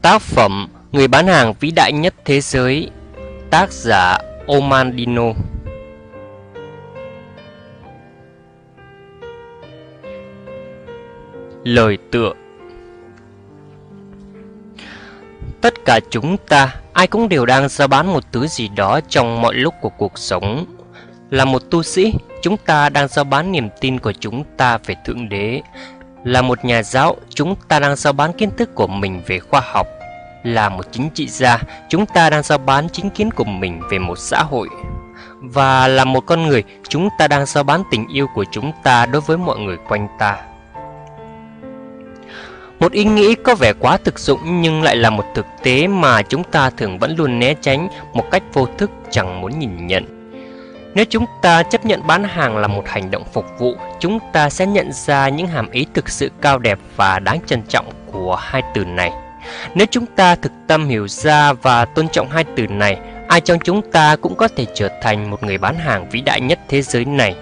Tác phẩm Người bán hàng vĩ đại nhất thế giới. Tác giả Omandino. Lời tựa. Tất cả chúng ta, ai cũng đều đang giao bán một thứ gì đó trong mọi lúc của cuộc sống. Là một tu sĩ, chúng ta đang giao bán niềm tin của chúng ta về Thượng Đế. Là một nhà giáo, chúng ta đang giao bán kiến thức của mình về khoa học. Là một chính trị gia, chúng ta đang giao bán chính kiến của mình về một xã hội. Và là một con người, chúng ta đang giao bán tình yêu của chúng ta đối với mọi người quanh ta. Một ý nghĩ có vẻ quá thực dụng nhưng lại là một thực tế mà chúng ta thường vẫn luôn né tránh một cách vô thức, chẳng muốn nhìn nhận. Nếu chúng ta chấp nhận bán hàng là một hành động phục vụ, chúng ta sẽ nhận ra những hàm ý thực sự cao đẹp và đáng trân trọng của hai từ này. Nếu chúng ta thực tâm hiểu ra và tôn trọng hai từ này, ai trong chúng ta cũng có thể trở thành một người bán hàng vĩ đại nhất thế giới này.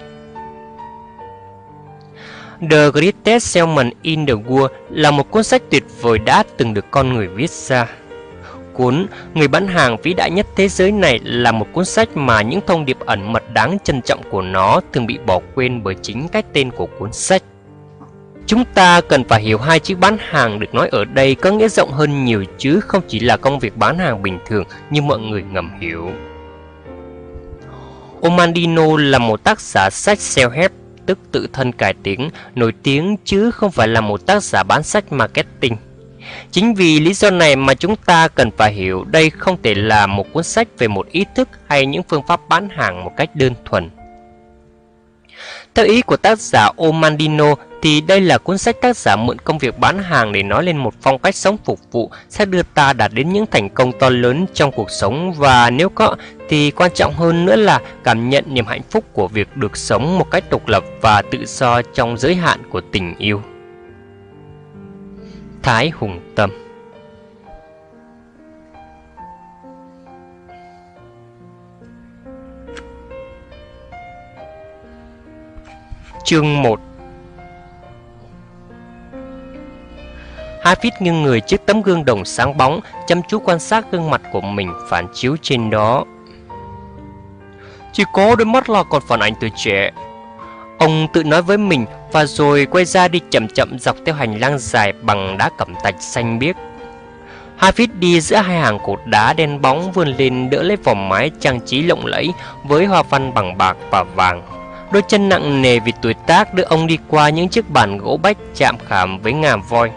The Greatest Salesman in the World là một cuốn sách tuyệt vời đã từng được con người viết ra. Cuốn Người bán hàng vĩ đại nhất thế giới này là một cuốn sách mà những thông điệp ẩn mật đáng trân trọng của nó thường bị bỏ quên bởi chính cái tên của cuốn sách. Chúng ta cần phải hiểu hai chữ bán hàng được nói ở đây có nghĩa rộng hơn nhiều chứ không chỉ là công việc bán hàng bình thường như mọi người ngầm hiểu. Omandino là một tác giả sách self-help, tức tự thân cải tiến, nổi tiếng chứ không phải là một tác giả bán sách marketing. Chính vì lý do này mà chúng ta cần phải hiểu đây không thể là một cuốn sách về một ý thức hay những phương pháp bán hàng một cách đơn thuần. Theo ý của tác giả Omandino thì đây là cuốn sách tác giả mượn công việc bán hàng để nói lên một phong cách sống phục vụ sẽ đưa ta đạt đến những thành công to lớn trong cuộc sống, và nếu có thì quan trọng hơn nữa là cảm nhận niềm hạnh phúc của việc được sống một cách độc lập và tự do trong giới hạn của tình yêu. Thái Hùng Tâm. Chương 1. Hafid nghiêng người trước tấm gương đồng sáng bóng, chăm chú quan sát gương mặt của mình phản chiếu trên đó. Chỉ có đôi mắt là còn phản ảnh tuổi trẻ, ông tự nói với mình, và rồi quay ra đi chậm chậm dọc theo hành lang dài bằng đá cẩm thạch xanh biếc. Hafid đi giữa hai hàng cột đá đen bóng vươn lên đỡ lấy vòm mái trang trí lộng lẫy với hoa văn bằng bạc và vàng. Đôi chân nặng nề vì tuổi tác đưa ông đi qua những chiếc bàn gỗ bách chạm khảm với ngà voi.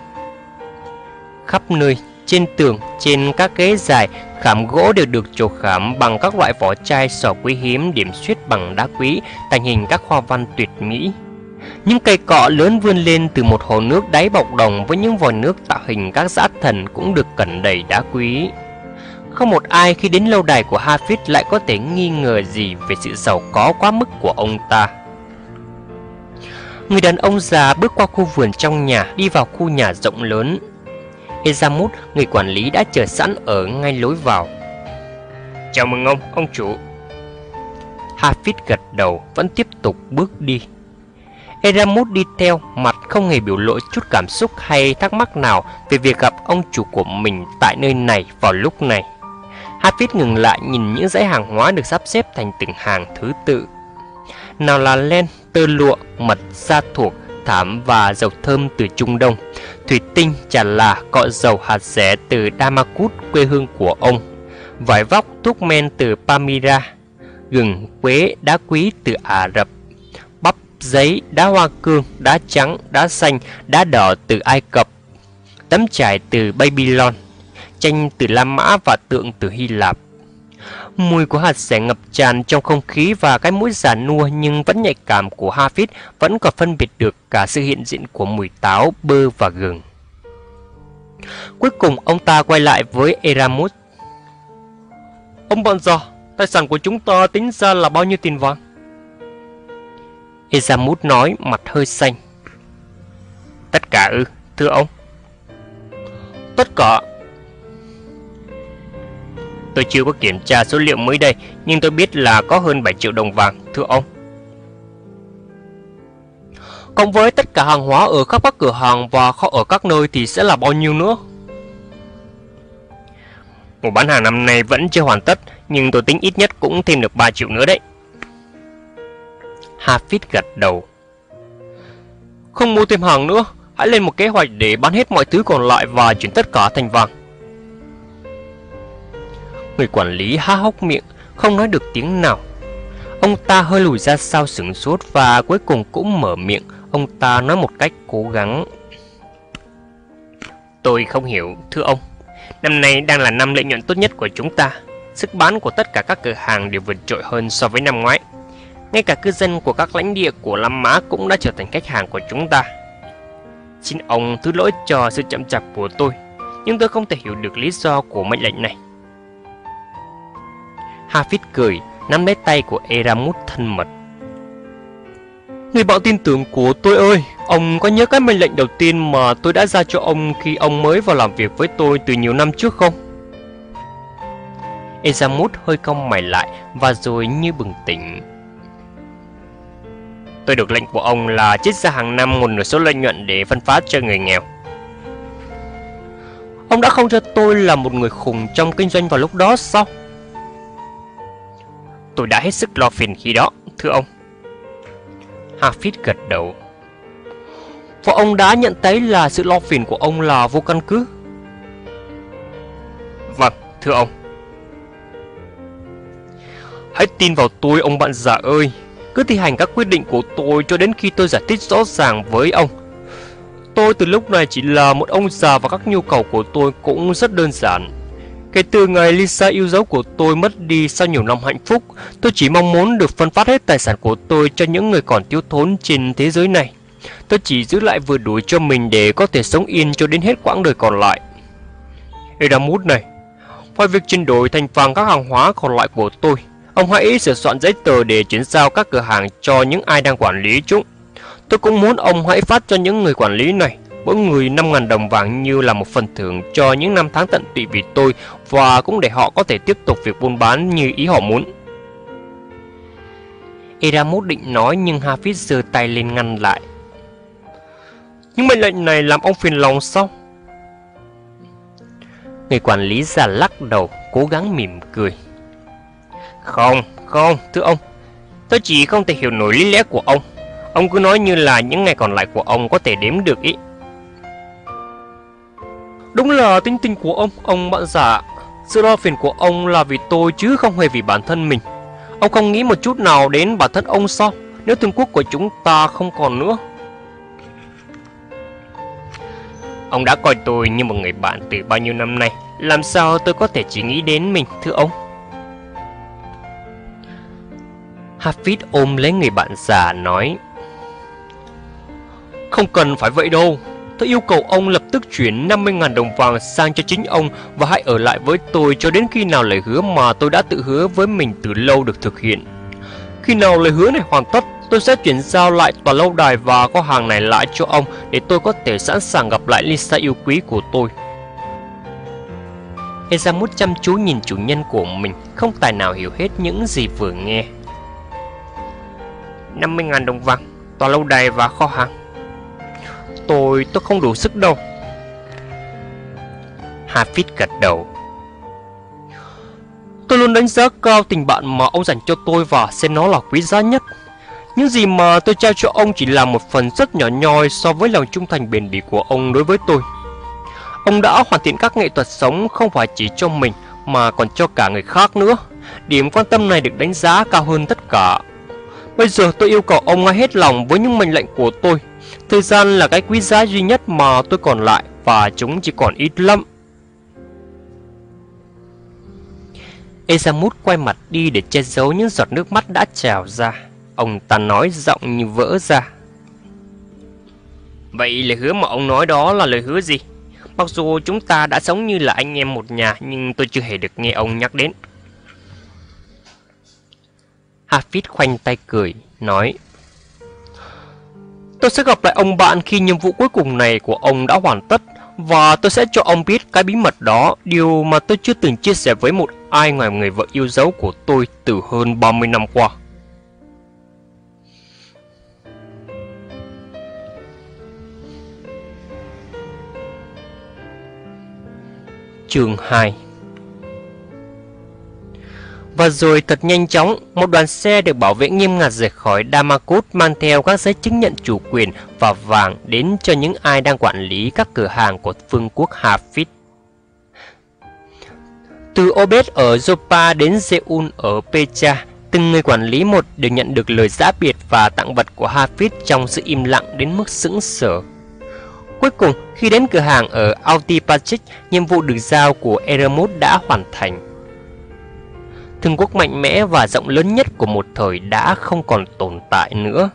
Khắp nơi, trên tường, trên các ghế dài, khảm gỗ đều được chổ khảm bằng các loại vỏ chai sò quý hiếm điểm xuyết bằng đá quý, thành hình các hoa văn tuyệt mỹ. Những cây cọ lớn vươn lên từ một hồ nước đáy bọc đồng với những vòi nước tạo hình các dã thần cũng được cẩn đầy đá quý. Không một ai khi đến lâu đài của Hafid lại có thể nghi ngờ gì về sự giàu có quá mức của ông ta. Người đàn ông già bước qua khu vườn trong nhà, đi vào khu nhà rộng lớn. Ezamut, người quản lý đã chờ sẵn ở ngay lối vào. Chào mừng ông chủ. Hafid gật đầu, vẫn tiếp tục bước đi. Ezamut đi theo, mặt không hề biểu lộ chút cảm xúc hay thắc mắc nào về việc gặp ông chủ của mình tại nơi này vào lúc này. Hafid ngừng lại nhìn những dãy hàng hóa được sắp xếp thành từng hàng thứ tự. Nào là len, tơ lụa, mật, da thuộc, thảm và dầu thơm từ Trung Đông, thủy tinh, trà là, cọ dầu, hạt rẻ từ Damascus, quê hương của ông, vải vóc, thuốc men từ Palmyra, gừng, quế, đá quý từ Ả Rập, bắp, giấy, đá hoa cương, đá trắng, đá xanh, đá đỏ từ Ai Cập, tấm trải từ Babylon, tranh từ La Mã và tượng từ Hy Lạp. Mùi của hạt rẻ ngập tràn trong không khí, và cái mũi già nua nhưng vẫn nhạy cảm của Hafid vẫn còn phân biệt được cả sự hiện diện của mùi táo, bơ và gừng. Cuối cùng ông ta quay lại với Ezamut. Ông bạn già, tài sản của chúng ta tính ra là bao nhiêu tiền vàng? Ezamut nói, mặt hơi xanh. Tất cả ư, thưa ông? Tất cả. Tôi chưa có kiểm tra số liệu mới đây, nhưng tôi biết là có hơn 7 triệu đồng vàng, thưa ông. Cộng với tất cả hàng hóa ở khắp các cửa hàng và kho ở các nơi thì sẽ là bao nhiêu nữa? Mùa bán hàng năm nay vẫn chưa hoàn tất, nhưng tôi tính ít nhất cũng thêm được 3 triệu nữa đấy. Hafid gật đầu. Không mua thêm hàng nữa, hãy lên một kế hoạch để bán hết mọi thứ còn lại và chuyển tất cả thành vàng. Người quản lý há hốc miệng, không nói được tiếng nào. Ông ta hơi lùi ra sau sửng sốt và cuối cùng cũng mở miệng. Ông ta nói một cách cố gắng. Tôi không hiểu, thưa ông. Năm nay đang là năm lợi nhuận tốt nhất của chúng ta. Sức bán của tất cả các cửa hàng đều vượt trội hơn so với năm ngoái. Ngay cả cư dân của các lãnh địa của Lam Mã cũng đã trở thành khách hàng của chúng ta. Xin ông thứ lỗi cho sự chậm chạp của tôi, nhưng tôi không thể hiểu được lý do của mệnh lệnh này. Hafid cười, nắm lấy tay của Eramut thân mật. Người bạn tin tưởng của tôi ơi, ông có nhớ cái mệnh lệnh đầu tiên mà tôi đã ra cho ông khi ông mới vào làm việc với tôi từ nhiều năm trước không? Eramut hơi cau mày lại và rồi như bừng tỉnh. Tôi được lệnh của ông là trích ra hàng năm một nửa số lợi nhuận để phân phát cho người nghèo. Ông đã không cho tôi là một người khùng trong kinh doanh vào lúc đó sao? Tôi đã hết sức lo phiền khi đó, thưa ông. Hafid gật đầu. Và ông đã nhận thấy là sự lo phiền của ông là vô căn cứ. Vâng, thưa ông. Hãy tin vào tôi, ông bạn già ơi. Cứ thi hành các quyết định của tôi cho đến khi tôi giải thích rõ ràng với ông. Tôi từ lúc này chỉ là một ông già và các nhu cầu của tôi cũng rất đơn giản. Kể từ ngày Lisa yêu dấu của tôi mất đi sau nhiều năm hạnh phúc, tôi chỉ mong muốn được phân phát hết tài sản của tôi cho những người còn thiếu thốn trên thế giới này. Tôi chỉ giữ lại vừa đủ cho mình để có thể sống yên cho đến hết quãng đời còn lại. Eramut này, ngoài việc chuyển đổi thành vàng các hàng hóa còn lại của tôi, ông hãy sửa soạn giấy tờ để chuyển giao các cửa hàng cho những ai đang quản lý chúng. Tôi cũng muốn ông hãy phát cho những người quản lý này mỗi người 5.000 đồng vàng như là một phần thưởng cho những năm tháng tận tụy vì tôi, và cũng để họ có thể tiếp tục việc buôn bán như ý họ muốn. Eramut định nói nhưng Hafid giơ tay lên ngăn lại. Nhưng mệnh lệnh này làm ông phiền lòng sao? Người quản lý già lắc đầu, cố gắng mỉm cười. Không, thưa ông. Tôi chỉ không thể hiểu nổi lý lẽ của ông. Ông cứ nói như là những ngày còn lại của ông có thể đếm được ý. Đúng là tính tình của ông bạn già. Sự lo phiền của ông là vì tôi chứ không hề vì bản thân mình. Ông không nghĩ một chút nào đến bản thân ông sao, nếu Vương quốc của chúng ta không còn nữa? Ông đã coi tôi như một người bạn từ bao nhiêu năm nay, làm sao tôi có thể chỉ nghĩ đến mình, thưa ông? Hafid ôm lấy người bạn già nói. Không cần phải vậy đâu. Tôi yêu cầu ông lập tức chuyển 50.000 đồng vàng sang cho chính ông và hãy ở lại với tôi cho đến khi nào lời hứa mà tôi đã tự hứa với mình từ lâu được thực hiện. Khi nào lời hứa này hoàn tất, tôi sẽ chuyển giao lại tòa lâu đài và kho hàng này lại cho ông để tôi có thể sẵn sàng gặp lại Lisa yêu quý của tôi. Eramut chăm chú nhìn chủ nhân của mình, không tài nào hiểu hết những gì vừa nghe. 50.000 đồng vàng, tòa lâu đài và kho hàng. Tôi không đủ sức đâu. Hafid gật đầu. Tôi luôn đánh giá cao tình bạn mà ông dành cho tôi và xem nó là quý giá nhất. Những gì mà tôi trao cho ông chỉ là một phần rất nhỏ nhoi so với lòng trung thành bền bỉ của ông đối với tôi. Ông đã hoàn thiện các nghệ thuật sống không phải chỉ cho mình mà còn cho cả người khác nữa. Điểm quan tâm này được đánh giá cao hơn tất cả. Bây giờ tôi yêu cầu ông hãy hết lòng với những mệnh lệnh của tôi. Thời gian là cái quý giá duy nhất mà tôi còn lại và chúng chỉ còn ít lắm. Eramut quay mặt đi để che giấu những giọt nước mắt đã trào ra. Ông ta nói giọng như vỡ ra. Vậy lời hứa mà ông nói đó là lời hứa gì? Mặc dù chúng ta đã sống như là anh em một nhà, nhưng tôi chưa hề được nghe ông nhắc đến. Hafid khoanh tay cười, nói. Tôi sẽ gặp lại ông bạn khi nhiệm vụ cuối cùng này của ông đã hoàn tất, và tôi sẽ cho ông biết cái bí mật đó, điều mà tôi chưa từng chia sẻ với một ai ngoài người vợ yêu dấu của tôi từ hơn 30 năm qua. Chương 2. Và rồi thật nhanh chóng, một đoàn xe được bảo vệ nghiêm ngặt rời khỏi Damascus mang theo các giấy chứng nhận chủ quyền và vàng đến cho những ai đang quản lý các cửa hàng của vương quốc Hafid. Từ Obed ở Joppa đến Zeun ở Petra, từng người quản lý một đều nhận được lời giã biệt và tặng vật của Hafid trong sự im lặng đến mức sững sờ. Cuối cùng, khi đến cửa hàng ở Altipatchik, nhiệm vụ được giao của Eremut đã hoàn thành. Vương quốc mạnh mẽ và rộng lớn nhất của một thời đã không còn tồn tại nữa.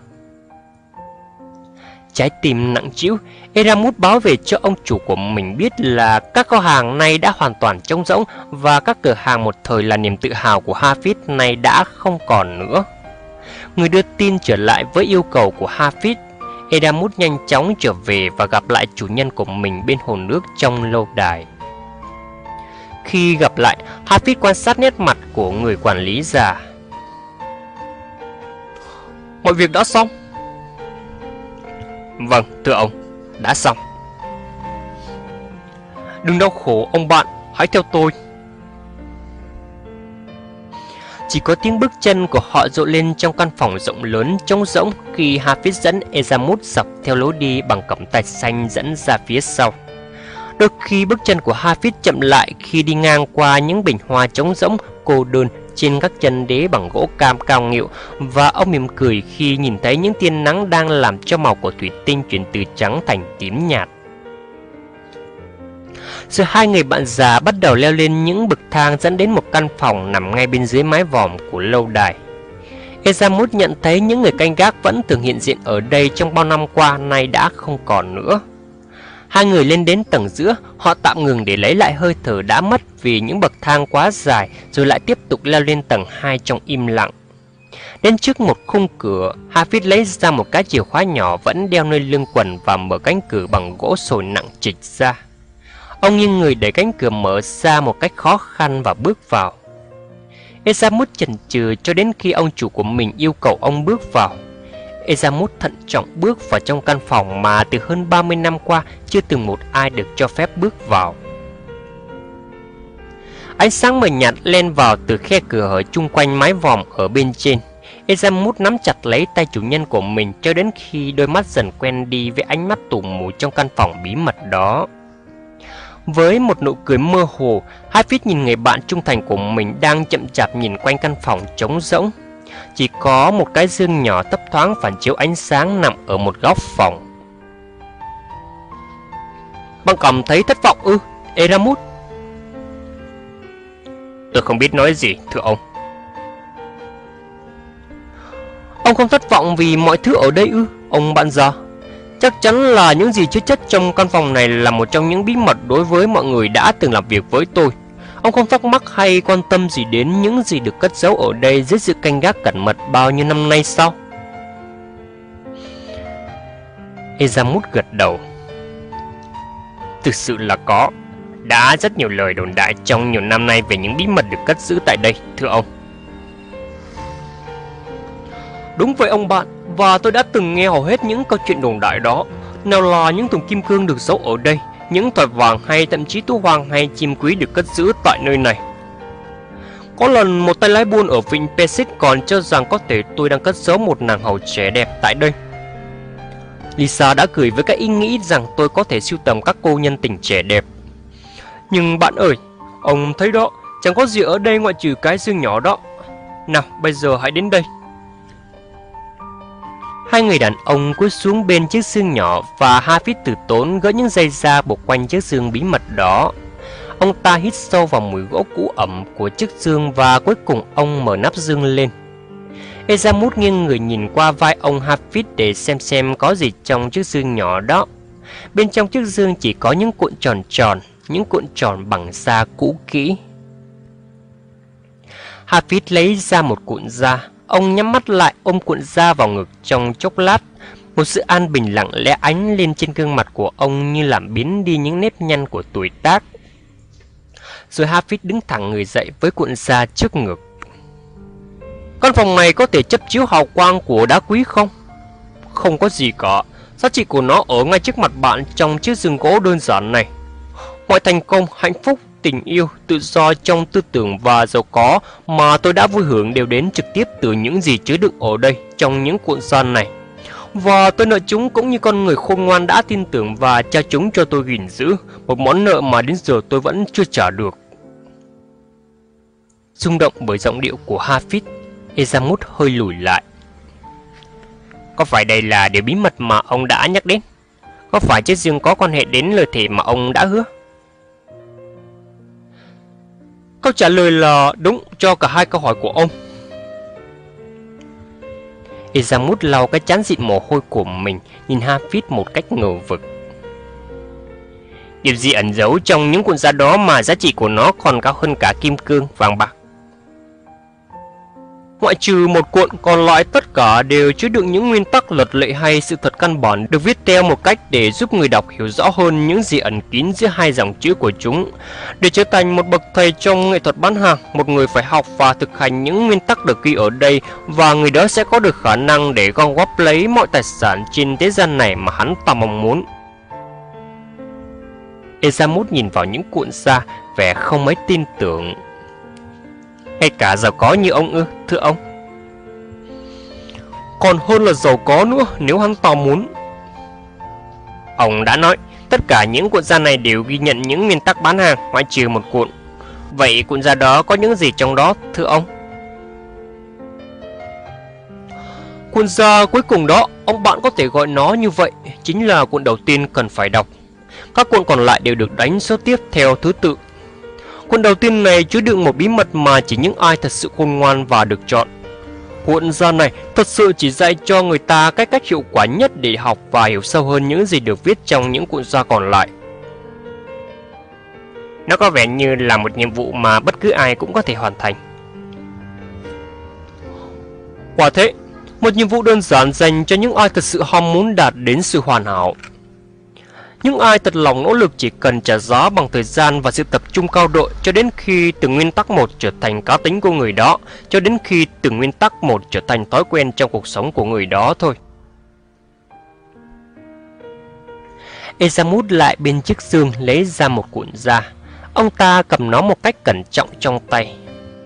Trái tim nặng trĩu, Eremut báo về cho ông chủ của mình biết là các kho hàng này đã hoàn toàn trống rỗng và các cửa hàng một thời là niềm tự hào của Hafid này đã không còn nữa. Người đưa tin trở lại với yêu cầu của Hafid. Eremut nhanh chóng trở về và gặp lại chủ nhân của mình bên hồ nước trong lâu đài. Khi gặp lại, Hafid quan sát nét mặt của người quản lý già. Mọi việc đã xong. Vâng, thưa ông, đã xong. Đừng đau khổ ông bạn, hãy theo tôi. Chỉ có tiếng bước chân của họ rộ lên trong căn phòng rộng lớn trống rỗng khi Hafid dẫn Eremut dọc theo lối đi bằng cẩm thạch xanh dẫn ra phía sau. Đôi khi bước chân của Hafid chậm lại khi đi ngang qua những bình hoa trống rỗng cô đơn trên các chân đế bằng gỗ cam cao nghịu, và ông mỉm cười khi nhìn thấy những tia nắng đang làm cho màu của thủy tinh chuyển từ trắng thành tím nhạt. Rồi hai người bạn già bắt đầu leo lên những bậc thang dẫn đến một căn phòng nằm ngay bên dưới mái vòm của lâu đài. Eremut nhận thấy những người canh gác vẫn thường hiện diện ở đây trong bao năm qua nay đã không còn nữa. Hai người lên đến tầng giữa, họ tạm ngừng để lấy lại hơi thở đã mất vì những bậc thang quá dài, rồi lại tiếp tục leo lên tầng 2 trong im lặng. Đến trước một khung cửa, Hafid lấy ra một cái chìa khóa nhỏ vẫn đeo nơi lưng quần và mở cánh cửa bằng gỗ sồi nặng trịch ra. Ông nghiêng người đẩy cánh cửa mở ra một cách khó khăn và bước vào. Eremut chần chừ cho đến khi ông chủ của mình yêu cầu ông bước vào. Eremut thận trọng bước vào trong căn phòng mà từ hơn 30 năm qua chưa từng một ai được cho phép bước vào. Ánh sáng mờ nhạt len vào từ khe cửa hở chung quanh mái vòm ở bên trên. Eremut nắm chặt lấy tay chủ nhân của mình cho đến khi đôi mắt dần quen đi với ánh mắt tù mù trong căn phòng bí mật đó. Với một nụ cười mơ hồ, Hafid nhìn người bạn trung thành của mình đang chậm chạp nhìn quanh căn phòng trống rỗng. Chỉ có một cái giường nhỏ thấp thoáng phản chiếu ánh sáng nằm ở một góc phòng. Bạn cảm thấy thất vọng ư, Eremut? Tôi không biết nói gì, thưa ông. Ông không thất vọng vì mọi thứ ở đây ư, ông bạn già? Chắc chắn là những gì chứa chất trong căn phòng này là một trong những bí mật đối với mọi người đã từng làm việc với tôi. Ông không thắc mắc hay quan tâm gì đến những gì được cất giấu ở đây dưới sự canh gác cẩn mật bao nhiêu năm nay sao? Eremut gật đầu. Thực sự là có. Đã rất nhiều lời đồn đại trong nhiều năm nay về những bí mật được cất giữ tại đây, thưa ông. Đúng vậy ông bạn, và tôi đã từng nghe hầu hết những câu chuyện đồn đại đó. Nào là những thùng kim cương được giấu ở đây, những thỏi vàng hay thậm chí tú hoàng hay chim quý được cất giữ tại nơi này. Có lần một tay lái buôn ở vịnh Pesik còn cho rằng có thể tôi đang cất giấu một nàng hầu trẻ đẹp tại đây. Lisa đã cười với cái ý nghĩ rằng tôi có thể sưu tầm các cô nhân tình trẻ đẹp. Nhưng bạn ơi, ông thấy đó, chẳng có gì ở đây ngoại trừ cái giường nhỏ đó. Nào, bây giờ hãy đến đây. Hai người đàn ông cúi xuống bên chiếc giường nhỏ và Hafid từ tốn gỡ những dây da buộc quanh chiếc giường bí mật đó. Ông ta hít sâu vào mùi gỗ cũ ẩm của chiếc giường và cuối cùng ông mở nắp giường lên. Eremut nghiêng người nhìn qua vai ông Hafid để xem có gì trong chiếc giường nhỏ đó. Bên trong chiếc giường chỉ có những cuộn tròn tròn, những cuộn tròn bằng da cũ kỹ. Hafid lấy ra một cuộn da. Ông nhắm mắt lại ôm cuộn da vào ngực trong chốc lát. Một sự an bình lặng lẽ ánh lên trên gương mặt của ông như làm biến đi những nếp nhăn của tuổi tác. Rồi Hafid đứng thẳng người dậy với cuộn da trước ngực. Căn phòng này có thể chấp chiếu hào quang của đá quý không? Không có gì cả. Giá trị của nó ở ngay trước mặt bạn trong chiếc giường gỗ đơn giản này. Mọi thành công, hạnh phúc tình yêu, tự do trong tư tưởng và giàu có mà tôi đã vui hưởng đều đến trực tiếp từ những gì chứa đựng ở đây trong những cuộn gian này. Và tôi nợ chúng cũng như con người khôn ngoan đã tin tưởng và trao chúng cho tôi gìn giữ, một món nợ mà đến giờ tôi vẫn chưa trả được. Rung động bởi giọng điệu của Hafid, Ezamut hơi lùi lại. Có phải đây là điều bí mật mà ông đã nhắc đến? Có phải chiếc giường có quan hệ đến lời thề mà ông đã hứa? Câu trả lời là đúng cho cả hai câu hỏi của ông. Ezamut lau cái trán dịn mồ hôi của mình, nhìn Hafid một cách ngờ vực. Điều gì ẩn giấu trong những cuộn da đó mà giá trị của nó còn cao hơn cả kim cương, vàng bạc? Ngoại trừ một cuộn, còn lại tất cả đều chứa đựng những nguyên tắc, luật lệ hay sự thật căn bản được viết theo một cách để giúp người đọc hiểu rõ hơn những gì ẩn kín giữa hai dòng chữ của chúng. Để trở thành một bậc thầy trong nghệ thuật bán hàng, một người phải học và thực hành những nguyên tắc được ghi ở đây, và người đó sẽ có được khả năng để gom góp lấy mọi tài sản trên thế gian này mà hắn ta mong muốn. Ezamut nhìn vào những cuộn da, vẻ không mấy tin tưởng. Ngay cả giàu có như ông ư, thưa ông? Còn hơn là giàu có nữa nếu hắn ta muốn. Ông đã nói, tất cả những cuộn da này đều ghi nhận những nguyên tắc bán hàng, ngoại trừ một cuộn. Vậy cuộn da đó có những gì trong đó, thưa ông? Cuộn da cuối cùng đó, ông bạn có thể gọi nó như vậy, chính là cuộn đầu tiên cần phải đọc. Các cuộn còn lại đều được đánh số tiếp theo thứ tự. Cuộn đầu tiên này chứa đựng một bí mật mà chỉ những ai thật sự khôn ngoan và được chọn. Cuộn da này thật sự chỉ dạy cho người ta cách hiệu quả nhất để học và hiểu sâu hơn những gì được viết trong những cuộn da còn lại. Nó có vẻ như là một nhiệm vụ mà bất cứ ai cũng có thể hoàn thành. Quả thế, một nhiệm vụ đơn giản dành cho những ai thật sự ham muốn đạt đến sự hoàn hảo. Những ai thật lòng nỗ lực chỉ cần trả giá bằng thời gian và sự tập trung cao độ cho đến khi từng nguyên tắc một trở thành cá tính của người đó, cho đến khi từng nguyên tắc một trở thành thói quen trong cuộc sống của người đó thôi. Ezamut lại bên chiếc giường lấy ra một cuộn da. Ông ta cầm nó một cách cẩn trọng trong tay.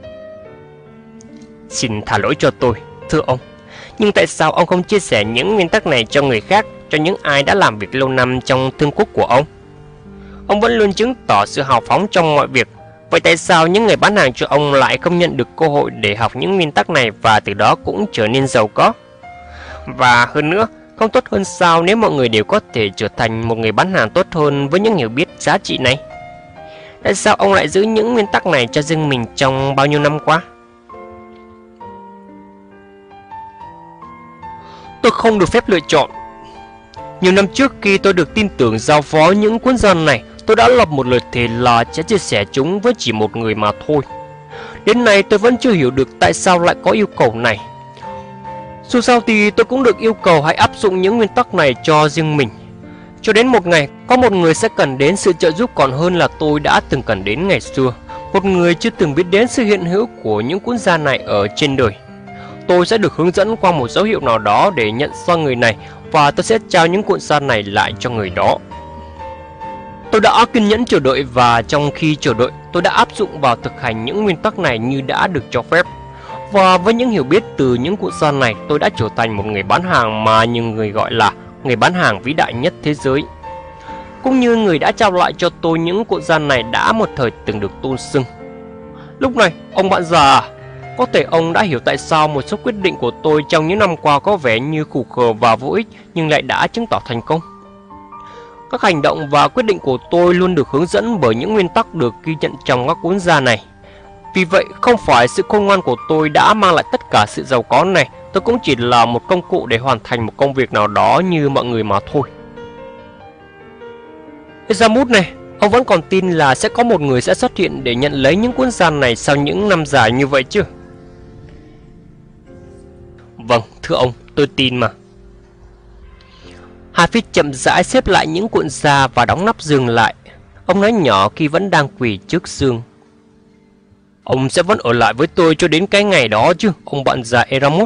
Xin tha lỗi cho tôi, thưa ông. Nhưng tại sao ông không chia sẻ những nguyên tắc này cho người khác, cho những ai đã làm việc lâu năm trong thương quốc của ông? Ông vẫn luôn chứng tỏ sự hào phóng trong mọi việc. Vậy tại sao những người bán hàng cho ông lại không nhận được cơ hội để học những nguyên tắc này và từ đó cũng trở nên giàu có? Và hơn nữa, không tốt hơn sao nếu mọi người đều có thể trở thành một người bán hàng tốt hơn với những hiểu biết giá trị này? Tại sao ông lại giữ những nguyên tắc này cho riêng mình trong bao nhiêu năm qua? Tôi không được phép lựa chọn. Nhiều năm trước khi tôi được tin tưởng giao phó những cuốn da này, tôi đã lập một lời thề là sẽ chia sẻ chúng với chỉ một người mà thôi. Đến nay tôi vẫn chưa hiểu được tại sao lại có yêu cầu này. Dù sao thì tôi cũng được yêu cầu hãy áp dụng những nguyên tắc này cho riêng mình. Cho đến một ngày, có một người sẽ cần đến sự trợ giúp còn hơn là tôi đã từng cần đến ngày xưa. Một người chưa từng biết đến sự hiện hữu của những cuốn da này ở trên đời. Tôi sẽ được hướng dẫn qua một dấu hiệu nào đó để nhận ra người này, và tôi sẽ trao những cuộn da này lại cho người đó. Tôi đã kiên nhẫn chờ đợi, và trong khi chờ đợi, tôi đã áp dụng vào thực hành những nguyên tắc này như đã được cho phép. Và với những hiểu biết từ những cuộn da này, tôi đã trở thành một người bán hàng mà nhiều người gọi là người bán hàng vĩ đại nhất thế giới. Cũng như người đã trao lại cho tôi những cuộn da này đã một thời từng được tôn xưng. Lúc này, ông bạn già, có thể ông đã hiểu tại sao một số quyết định của tôi trong những năm qua có vẻ như khủ khờ và vô ích nhưng lại đã chứng tỏ thành công. Các hành động và quyết định của tôi luôn được hướng dẫn bởi những nguyên tắc được ghi nhận trong các cuốn da này. Vì vậy, không phải sự khôn ngoan của tôi đã mang lại tất cả sự giàu có này, tôi cũng chỉ là một công cụ để hoàn thành một công việc nào đó như mọi người mà thôi. Ezamut này, ông vẫn còn tin là sẽ có một người sẽ xuất hiện để nhận lấy những cuốn da này sau những năm dài như vậy chứ? Vâng, thưa ông, tôi tin mà. Hafid chậm rãi xếp lại những cuộn da và đóng nắp giường lại. Ông nói nhỏ khi vẫn đang quỳ trước giường. Ông sẽ vẫn ở lại với tôi cho đến cái ngày đó chứ, ông bạn già Ezamut.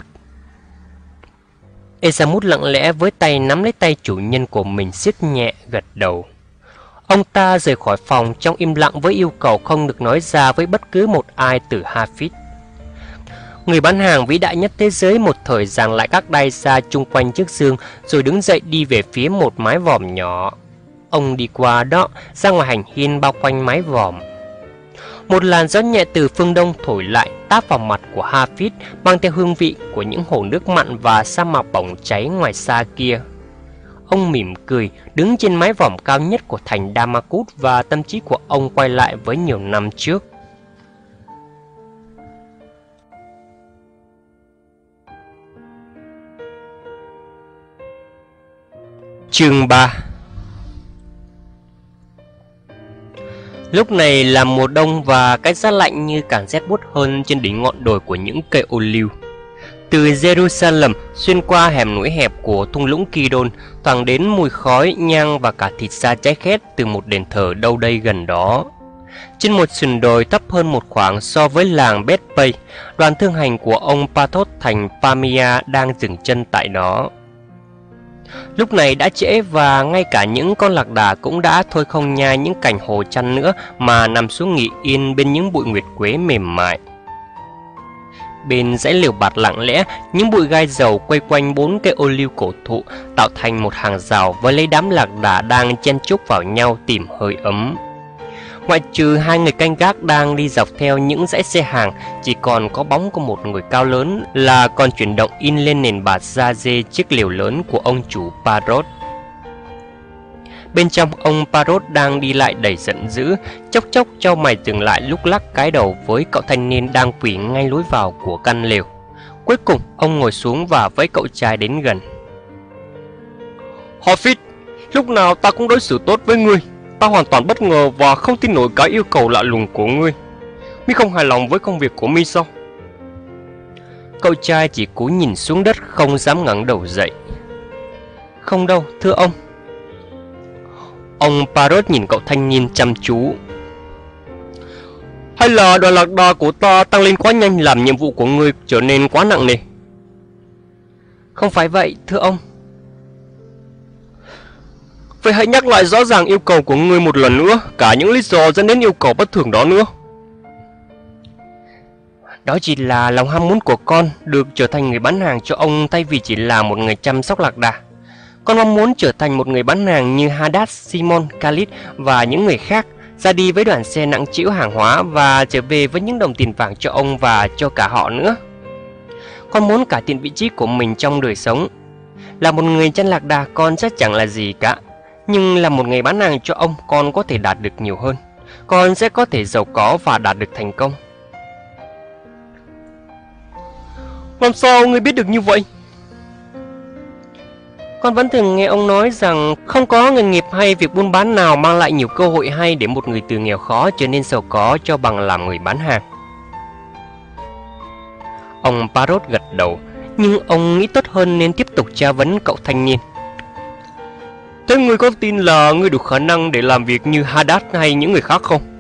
Ezamut lặng lẽ với tay nắm lấy tay chủ nhân của mình, siết nhẹ, gật đầu. Ông ta rời khỏi phòng trong im lặng với yêu cầu không được nói ra với bất cứ một ai từ Hafid. Người bán hàng vĩ đại nhất thế giới một thời giằng lại các đai ra chung quanh chiếc giường rồi đứng dậy đi về phía một mái vòm nhỏ. Ông đi qua đó, ra ngoài hành hiên bao quanh mái vòm. Một làn gió nhẹ từ phương đông thổi lại táp vào mặt của Hafid mang theo hương vị của những hồ nước mặn và sa mạc bỏng cháy ngoài xa kia. Ông mỉm cười, đứng trên mái vòm cao nhất của thành Damascus và tâm trí của ông quay lại với nhiều năm trước. Chương 3. Lúc này là mùa đông và cái giá lạnh như càng rét buốt hơn trên đỉnh ngọn đồi của những cây ô liu. Từ Jerusalem xuyên qua hẻm núi hẹp của thung lũng Kidon thoảng đến mùi khói, nhang và cả thịt da cháy khét từ một đền thờ đâu đây gần đó. Trên một sườn đồi thấp hơn một khoảng so với làng Bethpage, đoàn thương hành của ông Pathos thành Pamia đang dừng chân tại đó. Lúc này đã trễ và ngay cả những con lạc đà cũng đã thôi không nhai những cành hồ chăn nữa mà nằm xuống nghỉ yên bên những bụi nguyệt quế mềm mại. Bên dãy lều bạt lặng lẽ, những bụi gai dầu quay quanh 4 cây ô liu cổ thụ tạo thành một hàng rào với lấy đám lạc đà đang chen chúc vào nhau tìm hơi ấm. Ngoại trừ 2 người canh gác đang đi dọc theo những dãy xe hàng, chỉ còn có bóng của một người cao lớn là còn chuyển động in lên nền bạt da dê chiếc lều lớn của ông chủ Parrot. Bên trong, ông Parrot đang đi lại đầy giận dữ, chốc chốc chau mày dừng lại lúc lắc cái đầu với cậu thanh niên đang quỳ ngay lối vào của căn lều. Cuối cùng, ông ngồi xuống và vẫy cậu trai đến gần. Hafid, lúc nào ta cũng đối xử tốt với ngươi. Ta hoàn toàn bất ngờ và không tin nổi cái yêu cầu lạ lùng của ngươi. Mi không hài lòng với công việc của Mi sao? Cậu trai chỉ cúi nhìn xuống đất, không dám ngẩng đầu dậy. Không đâu, thưa ông. Ông Parrot nhìn cậu thanh niên chăm chú. Hay là đoàn lạc đà của ta tăng lên quá nhanh làm nhiệm vụ của ngươi trở nên quá nặng nề? Không phải vậy, thưa ông. Vậy hãy nhắc lại rõ ràng yêu cầu của ngươi một lần nữa, cả những lý do dẫn đến yêu cầu bất thường đó nữa. Đó chỉ là lòng ham muốn của con được trở thành người bán hàng cho ông thay vì chỉ là một người chăm sóc lạc đà. Con mong muốn trở thành một người bán hàng như Hadad, Simon, Khalid và những người khác, ra đi với đoàn xe nặng trĩu hàng hóa và trở về với những đồng tiền vàng cho ông và cho cả họ nữa. Con muốn cải thiện vị trí của mình trong đời sống. Là một người chăn lạc đà con chắc chẳng là gì cả, nhưng là một người bán hàng cho ông con có thể đạt được nhiều hơn. Con sẽ có thể giàu có và đạt được thành công. Làm sao ngươi biết được như vậy? Con vẫn thường nghe ông nói rằng không có nghề nghiệp hay việc buôn bán nào mang lại nhiều cơ hội hay để một người từ nghèo khó trở nên giàu có cho bằng làm người bán hàng. Ông Parrot gật đầu, nhưng ông nghĩ tốt hơn nên tiếp tục tra vấn cậu thanh niên. Thế ngươi có tin là ngươi đủ khả năng để làm việc như Hadad hay những người khác không?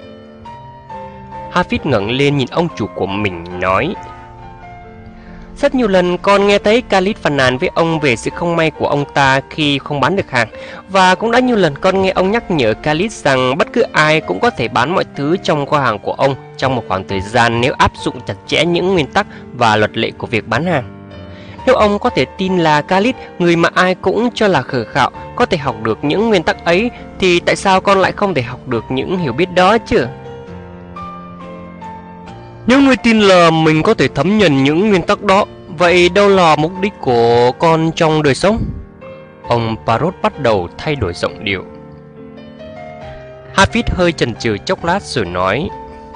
Hafid ngẩng lên nhìn ông chủ của mình nói. Rất nhiều lần con nghe thấy Khalid phàn nàn với ông về sự không may của ông ta khi không bán được hàng. Và cũng đã nhiều lần con nghe ông nhắc nhở Khalid rằng bất cứ ai cũng có thể bán mọi thứ trong kho hàng của ông trong một khoảng thời gian nếu áp dụng chặt chẽ những nguyên tắc và luật lệ của việc bán hàng. Nếu ông có thể tin là Khalid, người mà ai cũng cho là khờ khạo, có thể học được những nguyên tắc ấy, thì tại sao con lại không thể học được những hiểu biết đó chứ? Nếu ngươi tin là mình có thể thấm nhuần những nguyên tắc đó, vậy đâu là mục đích của con trong đời sống? Ông Parrot bắt đầu thay đổi giọng điệu. Hafid hơi chần chừ chốc lát rồi nói.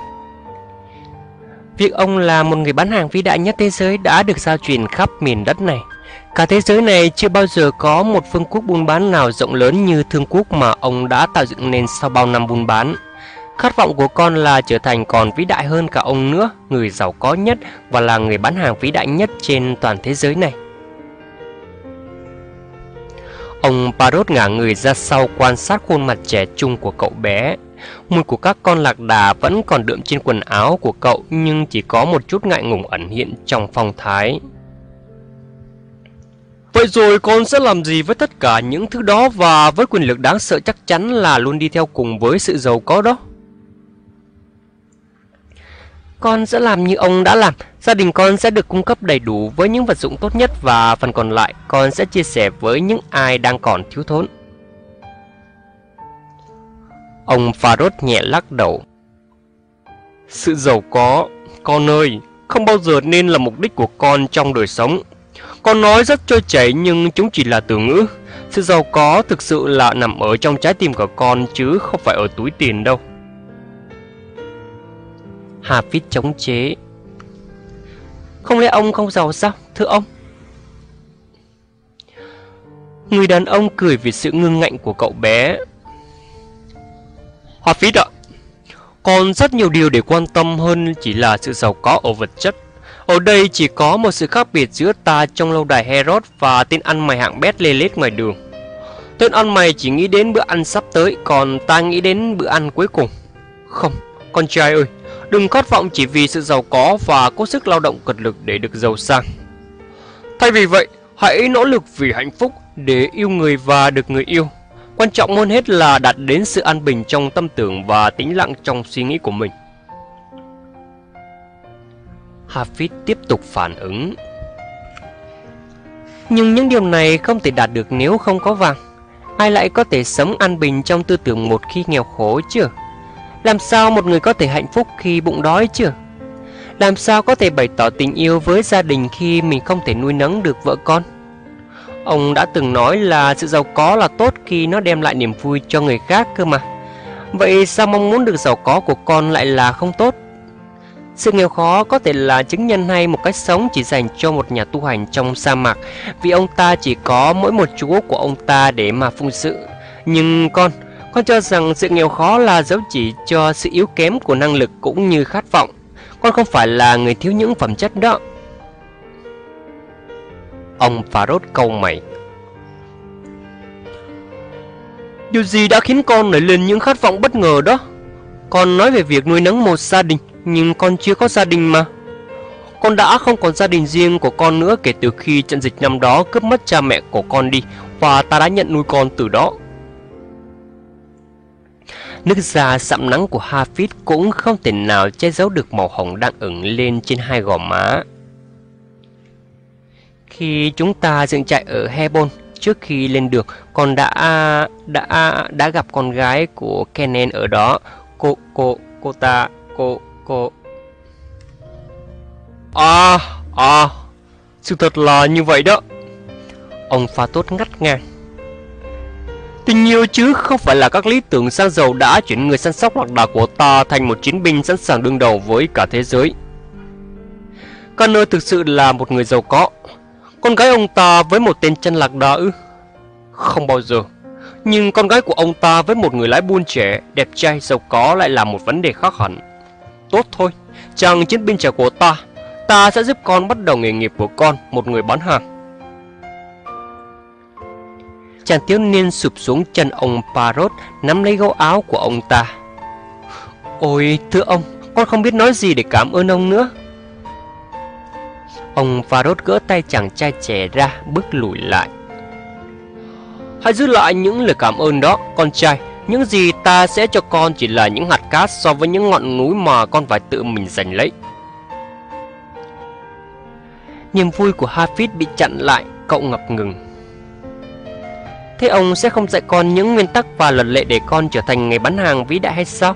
Việc ông là một người bán hàng vĩ đại nhất thế giới đã được giao truyền khắp miền đất này. Cả thế giới này chưa bao giờ có một vương quốc buôn bán nào rộng lớn như Thương Quốc mà ông đã tạo dựng nên sau bao năm buôn bán. Khát vọng của con là trở thành còn vĩ đại hơn cả ông nữa, người giàu có nhất và là người bán hàng vĩ đại nhất trên toàn thế giới này. Ông Parrot ngả người ra sau quan sát khuôn mặt trẻ trung của cậu bé. Mùi của các con lạc đà vẫn còn đượm trên quần áo của cậu, nhưng chỉ có một chút ngại ngùng ẩn hiện trong phong thái. Vậy rồi con sẽ làm gì với tất cả những thứ đó và với quyền lực đáng sợ chắc chắn là luôn đi theo cùng với sự giàu có đó? Con sẽ làm như ông đã làm. Gia đình con sẽ được cung cấp đầy đủ với những vật dụng tốt nhất và phần còn lại con sẽ chia sẻ với những ai đang còn thiếu thốn. Ông Farod nhẹ lắc đầu. Sự giàu có, con ơi, không bao giờ nên là mục đích của con trong đời sống. Con nói rất trôi chảy nhưng chúng chỉ là từ ngữ. Sự giàu có thực sự là nằm ở trong trái tim của con chứ không phải ở túi tiền đâu. Hafid chống chế. Không lẽ ông không giàu sao, thưa ông? Người đàn ông cười vì sự ngưng nghạnh của cậu bé. Hafid ạ, còn rất nhiều điều để quan tâm hơn chỉ là sự giàu có ở vật chất. Ở đây chỉ có một sự khác biệt giữa ta trong lâu đài Herod và tên ăn mày hạng bét lê lết ngoài đường. Tên ăn mày chỉ nghĩ đến bữa ăn sắp tới, còn ta nghĩ đến bữa ăn cuối cùng. Không, con trai ơi, đừng khát vọng chỉ vì sự giàu có và cố sức lao động cật lực để được giàu sang. Thay vì vậy, hãy nỗ lực vì hạnh phúc để yêu người và được người yêu. Quan trọng hơn hết là đạt đến sự an bình trong tâm tưởng và tĩnh lặng trong suy nghĩ của mình. Hafid tiếp tục phản ứng. Nhưng những điều này không thể đạt được nếu không có vàng. Ai lại có thể sống an bình trong tư tưởng một khi nghèo khổ chứ? Làm sao một người có thể hạnh phúc khi bụng đói chứ? Làm sao có thể bày tỏ tình yêu với gia đình khi mình không thể nuôi nấng được vợ con? Ông đã từng nói là sự giàu có là tốt khi nó đem lại niềm vui cho người khác cơ mà. Vậy sao mong muốn được giàu có của con lại là không tốt? Sự nghèo khó có thể là chứng nhân hay một cách sống chỉ dành cho một nhà tu hành trong sa mạc, vì ông ta chỉ có mỗi một chúa của ông ta để mà phụng sự. Nhưng con cho rằng sự nghèo khó là dấu chỉ cho sự yếu kém của năng lực cũng như khát vọng. Con không phải là người thiếu những phẩm chất đó. Ông Farod cau mày. Điều gì đã khiến con nảy lên những khát vọng bất ngờ đó? Con nói về việc nuôi nấng một gia đình, nhưng con chưa có gia đình mà. Con đã không còn gia đình riêng của con nữa kể từ khi trận dịch năm đó cướp mất cha mẹ của con đi, và ta đã nhận nuôi con từ đó. Nước da sạm nắng của Hafid cũng không thể nào che giấu được màu hồng đang ửng lên trên hai gò má. Khi chúng ta dựng trại ở Hebron, trước khi lên đường, con đã gặp con gái của Kenan ở đó. Cô. Sự thật là như vậy đó. Ông Farod ngắt ngang. Tình yêu chứ không phải là các lý tưởng sang giàu đã chuyển người săn sóc lạc đà của ta thành một chiến binh sẵn sàng đương đầu với cả thế giới. Connor thực sự là một người giàu có. Con gái ông ta với một tên chân lạc đà ư? Không bao giờ. Nhưng con gái của ông ta với một người lái buôn trẻ, đẹp trai, giàu có lại là một vấn đề khác hẳn. Tốt thôi, chàng chiến binh trẻ của ta sẽ giúp con bắt đầu nghề nghiệp của con, một người bán hàng. Chàng thiếu niên sụp xuống chân ông Farod, nắm lấy gấu áo của ông ta. Ôi, thưa ông, con không biết nói gì để cảm ơn ông nữa. Ông Farod gỡ tay chàng trai trẻ ra, bước lùi lại. Hãy giữ lại những lời cảm ơn đó, con trai. Những gì ta sẽ cho con chỉ là những hạt cát so với những ngọn núi mà con phải tự mình giành lấy. Niềm vui của Hafid bị chặn lại, cậu ngập ngừng. Thế ông sẽ không dạy con những nguyên tắc và luật lệ để con trở thành người bán hàng vĩ đại hay sao?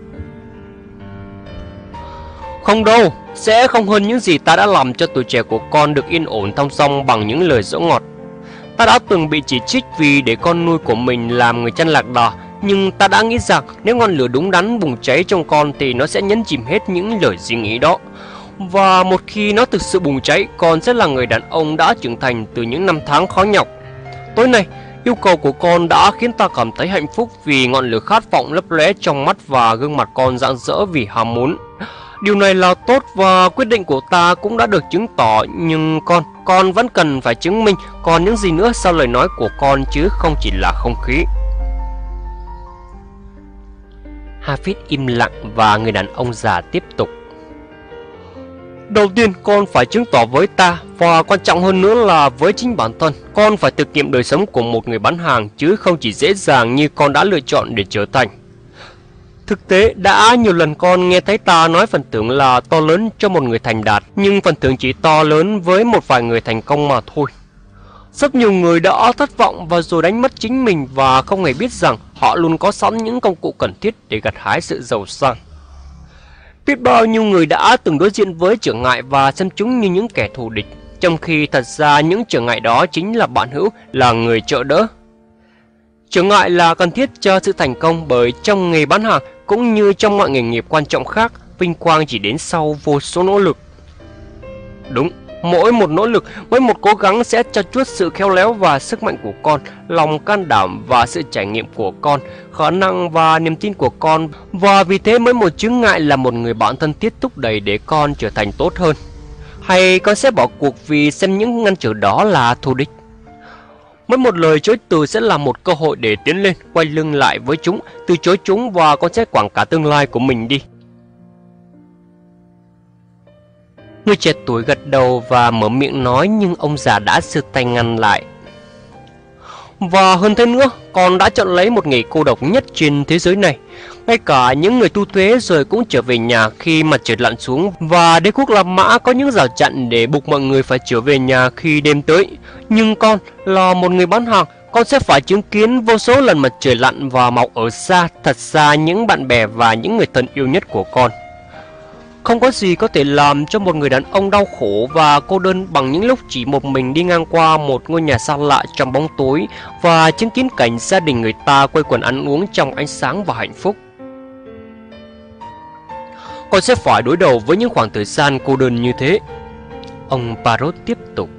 Không đâu, sẽ không hơn những gì ta đã làm cho tuổi trẻ của con được yên ổn thong dong bằng những lời dỗ ngọt. Ta đã từng bị chỉ trích vì để con nuôi của mình làm người chăn lạc đà, nhưng ta đã nghĩ rằng nếu ngọn lửa đúng đắn bùng cháy trong con thì nó sẽ nhấn chìm hết những lời suy nghĩ đó. Và một khi nó thực sự bùng cháy, con sẽ là người đàn ông đã trưởng thành từ những năm tháng khó nhọc. Tối nay, yêu cầu của con đã khiến ta cảm thấy hạnh phúc vì ngọn lửa khát vọng lấp lóe trong mắt và gương mặt con rạng rỡ vì ham muốn. Điều này là tốt và quyết định của ta cũng đã được chứng tỏ, nhưng con vẫn cần phải chứng minh còn những gì nữa sau lời nói của con chứ không chỉ là không khí. Hafid im lặng và người đàn ông già tiếp tục. Đầu tiên con phải chứng tỏ với ta, và quan trọng hơn nữa là với chính bản thân, con phải thực nghiệm đời sống của một người bán hàng, chứ không chỉ dễ dàng như con đã lựa chọn để trở thành. Thực tế, đã nhiều lần con nghe thấy ta nói phần thưởng là to lớn cho một người thành đạt, nhưng phần thưởng chỉ to lớn với một vài người thành công mà thôi. Rất nhiều người đã thất vọng và rồi đánh mất chính mình và không hề biết rằng họ luôn có sẵn những công cụ cần thiết để gặt hái sự giàu sang. Biết bao nhiêu người đã từng đối diện với trở ngại và xem chúng như những kẻ thù địch, trong khi thật ra những trở ngại đó chính là bạn hữu, là người trợ đỡ. Trở ngại là cần thiết cho sự thành công, bởi trong nghề bán hàng cũng như trong mọi nghề nghiệp quan trọng khác, vinh quang chỉ đến sau vô số nỗ lực. Đúng, mỗi một nỗ lực, mỗi một cố gắng sẽ cho chuốt sự khéo léo và sức mạnh của con, lòng can đảm và sự trải nghiệm của con, khả năng và niềm tin của con, và vì thế mỗi một chướng ngại là một người bạn thân thiết thúc đẩy để con trở thành tốt hơn. Hay con sẽ bỏ cuộc vì xem những ngăn trở đó là thù địch? Mỗi một lời chối từ sẽ là một cơ hội để tiến lên, quay lưng lại với chúng, từ chối chúng, và con sẽ quẳng cả tương lai của mình đi. Người trẻ tuổi gật đầu và mở miệng nói, nhưng ông già đã giơ tay ngăn lại. Và hơn thế nữa, con đã chọn lấy một nghề cô độc nhất trên thế giới này. Ngay cả những người thu thuế rồi cũng trở về nhà khi mặt trời lặn xuống, và đế quốc La Mã có những rào chắn để buộc mọi người phải trở về nhà khi đêm tới. Nhưng con là một người bán hàng, con sẽ phải chứng kiến vô số lần mặt trời lặn và mọc ở xa, thật xa những bạn bè và những người thân yêu nhất của con. Không có gì có thể làm cho một người đàn ông đau khổ và cô đơn bằng những lúc chỉ một mình đi ngang qua một ngôi nhà xa lạ trong bóng tối và chứng kiến cảnh gia đình người ta quây quần ăn uống trong ánh sáng và hạnh phúc. Con sẽ phải đối đầu với những khoảng thời gian cô đơn như thế. Ông Parrot tiếp tục.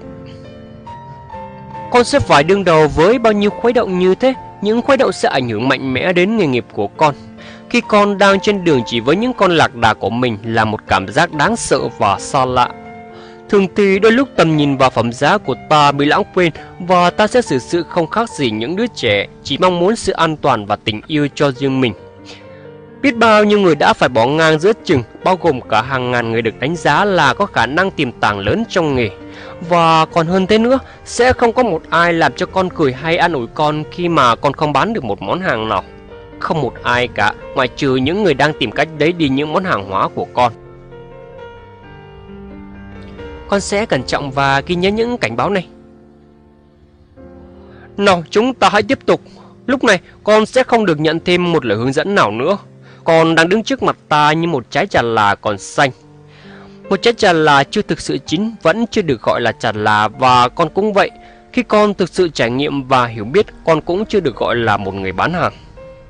Con sẽ phải đương đầu với bao nhiêu khuấy động như thế. Những khuấy động sẽ ảnh hưởng mạnh mẽ đến nghề nghiệp của con. Khi con đang trên đường chỉ với những con lạc đà của mình là một cảm giác đáng sợ và xa lạ. Thường thì đôi lúc tầm nhìn và phẩm giá của ta bị lãng quên, và ta sẽ xử sự không khác gì những đứa trẻ, chỉ mong muốn sự an toàn và tình yêu cho riêng mình. Biết bao nhiêu người đã phải bỏ ngang giữa chừng, bao gồm cả hàng ngàn người được đánh giá là có khả năng tiềm tàng lớn trong nghề. Và còn hơn thế nữa, sẽ không có một ai làm cho con cười hay an ủi con khi mà con không bán được một món hàng nào. Không một ai cả, ngoại trừ những người đang tìm cách lấy đi những món hàng hóa của con. Con sẽ cẩn trọng và ghi nhớ những cảnh báo này. Nào, chúng ta hãy tiếp tục. Lúc này, con sẽ không được nhận thêm một lời hướng dẫn nào nữa. Con đang đứng trước mặt ta như một trái trà là còn xanh. Một trái trà là chưa thực sự chín vẫn chưa được gọi là trà là, và con cũng vậy. Khi con thực sự trải nghiệm và hiểu biết, con cũng chưa được gọi là một người bán hàng.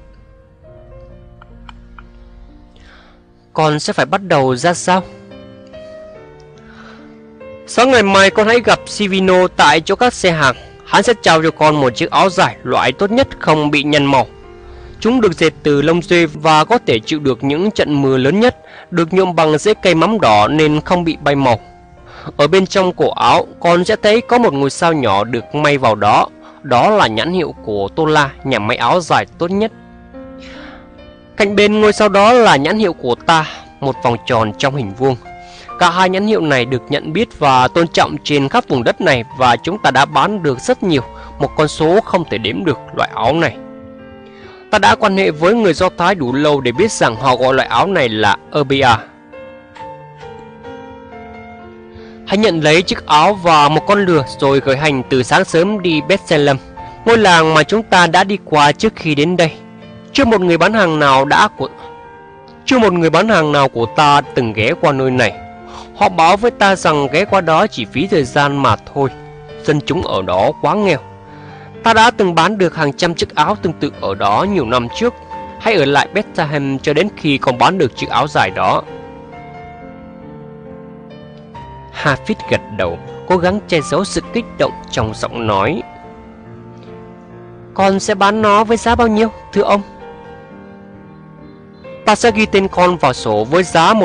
Con sẽ phải bắt đầu ra sao? Sáng ngày mai con hãy gặp Sivino tại chỗ các xe hàng. Hắn sẽ trao cho con một chiếc áo dài loại tốt nhất, không bị nhăn màu. Chúng được dệt từ lông dê và có thể chịu được những trận mưa lớn nhất, được nhuộm bằng rễ cây mắm đỏ nên không bị bay màu. Ở bên trong cổ áo, con sẽ thấy có một ngôi sao nhỏ được may vào đó. Đó là nhãn hiệu của Tola, nhà may áo dài tốt nhất. Cạnh bên ngôi sao đó là nhãn hiệu của ta, một vòng tròn trong hình vuông. Cả hai nhãn hiệu này được nhận biết và tôn trọng trên khắp vùng đất này, và chúng ta đã bán được rất nhiều, một con số không thể đếm được, loại áo này. Ta đã quan hệ với người Do Thái đủ lâu để biết rằng họ gọi loại áo này là Erbia. Hãy nhận lấy chiếc áo và một con lừa rồi khởi hành từ sáng sớm đi Bethlehem, ngôi làng mà chúng ta đã đi qua trước khi đến đây. Chưa một người bán hàng nào của ta từng ghé qua nơi này. Họ báo với ta rằng ghé qua đó chỉ phí thời gian mà thôi. Dân chúng ở đó quá nghèo. Ta đã từng bán được hàng trăm chiếc áo tương tự ở đó nhiều năm trước. Hãy ở lại Bethlehem cho đến khi con bán được chiếc áo dài đó. Hafid gật đầu, cố gắng che giấu sự kích động trong giọng nói. Con sẽ bán nó với giá bao nhiêu, thưa ông? Ta sẽ ghi tên con vào sổ với giá $1